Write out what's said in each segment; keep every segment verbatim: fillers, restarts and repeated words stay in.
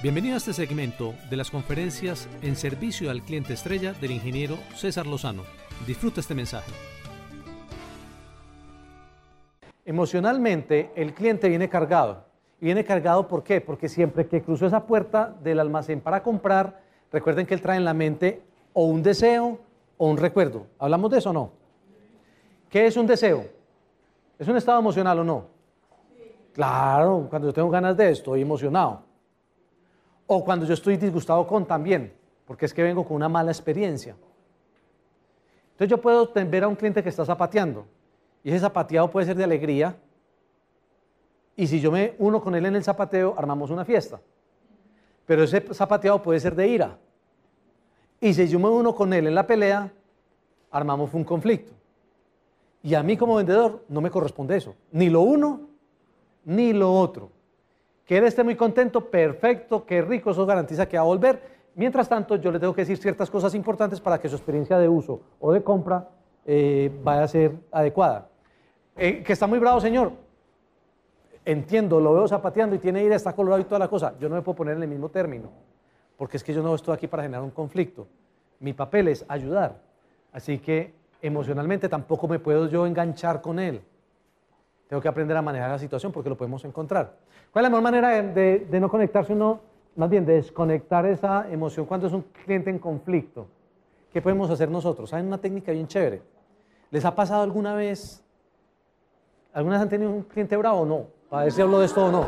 Bienvenido a este segmento de las conferencias en servicio al cliente estrella del ingeniero César Lozano. Disfruta este mensaje. Emocionalmente, el cliente viene cargado. ¿Y viene cargado por qué? Porque siempre que cruzó esa puerta del almacén para comprar, recuerden que él trae en la mente o un deseo o un recuerdo. ¿Hablamos de eso o no? ¿Qué es un deseo? ¿Es un estado emocional o no? Claro, cuando yo tengo ganas de esto, estoy emocionado. O cuando yo estoy disgustado con también, porque es que vengo con una mala experiencia. Entonces yo puedo ver a un cliente que está zapateando, y ese zapateado puede ser de alegría, y si yo me uno con él en el zapateo, armamos una fiesta. Pero ese zapateado puede ser de ira. Y si yo me uno con él en la pelea, armamos un conflicto. Y a mí como vendedor no me corresponde eso, ni lo uno, ni lo otro. Que él esté muy contento, perfecto, qué rico, eso garantiza que va a volver. Mientras tanto, yo le tengo que decir ciertas cosas importantes para que su experiencia de uso o de compra eh, vaya a ser adecuada. Eh, que está muy bravo, señor. Entiendo, lo veo zapateando y tiene ira, está colorado y toda la cosa. Yo no me puedo poner en el mismo término, porque es que yo no estoy aquí para generar un conflicto. Mi papel es ayudar. Así que emocionalmente tampoco me puedo yo enganchar con él. Tengo que aprender a manejar la situación porque lo podemos encontrar. ¿Cuál es la mejor manera de, de, de no conectarse uno? Más bien, de desconectar esa emoción cuando es un cliente en conflicto. ¿Qué podemos hacer nosotros? ¿Saben una técnica bien chévere? ¿Les ha pasado alguna vez? ¿Alguna vez han tenido un cliente bravo o no? Para ver si hablo de esto o no.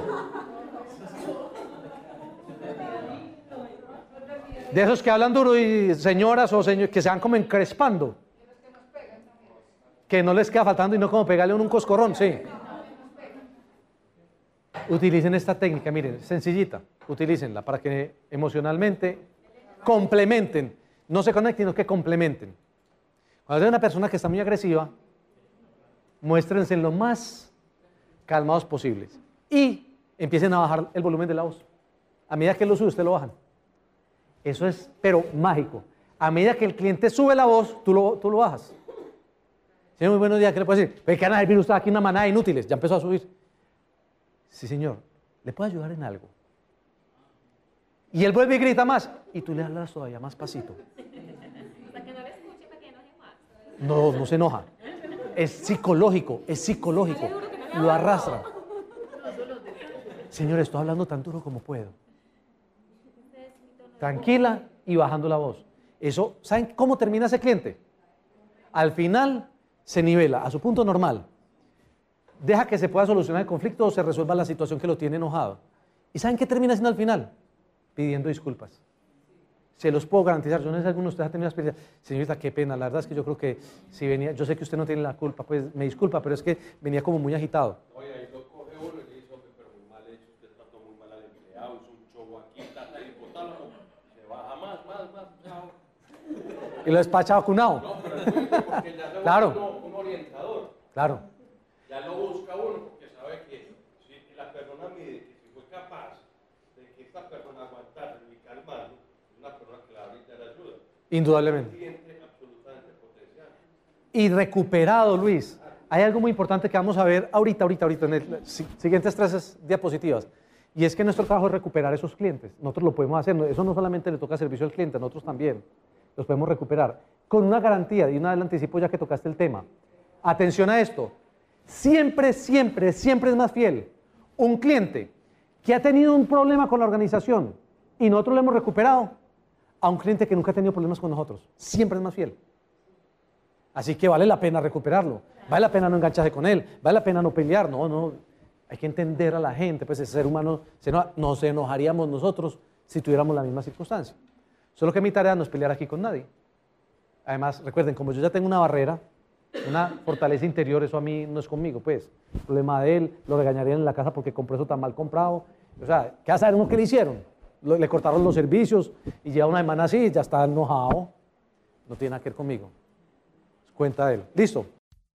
De esos que hablan duro y señoras o señores que se van como encrespando. Que no les queda faltando y no como pegarle un coscorrón, sí. Utilicen esta técnica, miren, sencillita, utilícenla para que emocionalmente complementen, no se conecten, sino que complementen. Cuando hay una persona que está muy agresiva, muéstrense lo más calmados posibles y empiecen a bajar el volumen de la voz. A medida que lo sube, usted lo bajan. Eso es, pero mágico. A medida que el cliente sube la voz, tú lo, tú lo bajas. Señor, muy buenos días, ¿qué le puedo decir? ¿Qué van a servir usted aquí una manada de inútiles? Ya empezó a subir. Sí, señor, ¿le puedo ayudar en algo? Y él vuelve y grita más, y tú le hablas todavía más pasito. Hasta que no le escuche para que enoje más. No, no se enoja. Es psicológico, es psicológico. Lo arrastra. Señor, estoy hablando tan duro como puedo. Tranquila y bajando la voz. Eso, ¿saben cómo termina ese cliente? Al final se nivela a su punto normal. Deja que se pueda solucionar el conflicto o se resuelva la situación que lo tiene enojado. ¿Y saben qué termina haciendo al final? Pidiendo disculpas. Se los puedo garantizar. Yo no sé si alguno de ustedes ha tenido la experiencia. Señorita, qué pena. La verdad es que yo creo que si venía, yo sé que usted no tiene la culpa, pues me disculpa, pero es que venía como muy agitado. Oye, ahí lo coge uno y le dice, hombre, pero muy mal hecho, usted trató muy mal al empleado, hizo un show aquí, trata de botarlo, se baja más, más, más, chao. Y lo despacha vacunado. No, pero es muy bien, porque ya se Claro. uno un orientador. Claro. Ya lo busca uno porque sabe que si la persona mide que si fue capaz de que esta persona aguantara y calmarlo, es una persona que le va a brindar ayuda. Indudablemente. Un cliente absolutamente potencial. Y recuperado, Luis. Hay algo muy importante que vamos a ver ahorita, ahorita, ahorita, en las siguientes tres diapositivas. Y es que nuestro trabajo es recuperar esos clientes. Nosotros lo podemos hacer. Eso no solamente le toca servicio al cliente, nosotros también los podemos recuperar. Con una garantía, y una vez le anticipo ya que tocaste el tema. Atención a esto. Siempre, siempre, siempre es más fiel un cliente que ha tenido un problema con la organización y nosotros lo hemos recuperado a un cliente que nunca ha tenido problemas con nosotros. Siempre es más fiel. Así que vale la pena recuperarlo, vale la pena no engancharse con él, vale la pena no pelear, no, no, hay que entender a la gente, pues ese ser humano, se enoja, nos enojaríamos nosotros si tuviéramos la misma circunstancia. Solo que mi tarea no es pelear aquí con nadie. Además, recuerden, como yo ya tengo una barrera, una fortaleza interior, eso a mí no es conmigo, pues. El problema de él, lo regañarían en la casa porque compró eso tan mal comprado. O sea, ¿qué va a saber uno qué le hicieron? Lo, le cortaron los servicios y lleva una semana así y ya está enojado. No tiene nada que ver conmigo. Es cuenta de él. ¿Listo?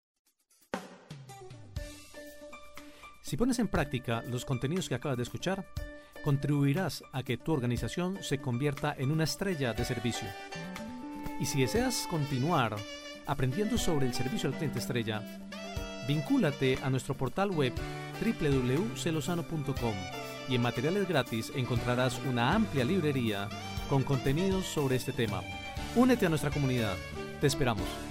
Si pones en práctica los contenidos que acabas de escuchar, contribuirás a que tu organización se convierta en una estrella de servicio. Y si deseas continuar aprendiendo sobre el servicio al cliente estrella, vincúlate a nuestro portal web doble u doble u doble u punto celosano punto com y en materiales gratis encontrarás una amplia librería con contenidos sobre este tema. Únete a nuestra comunidad. Te esperamos.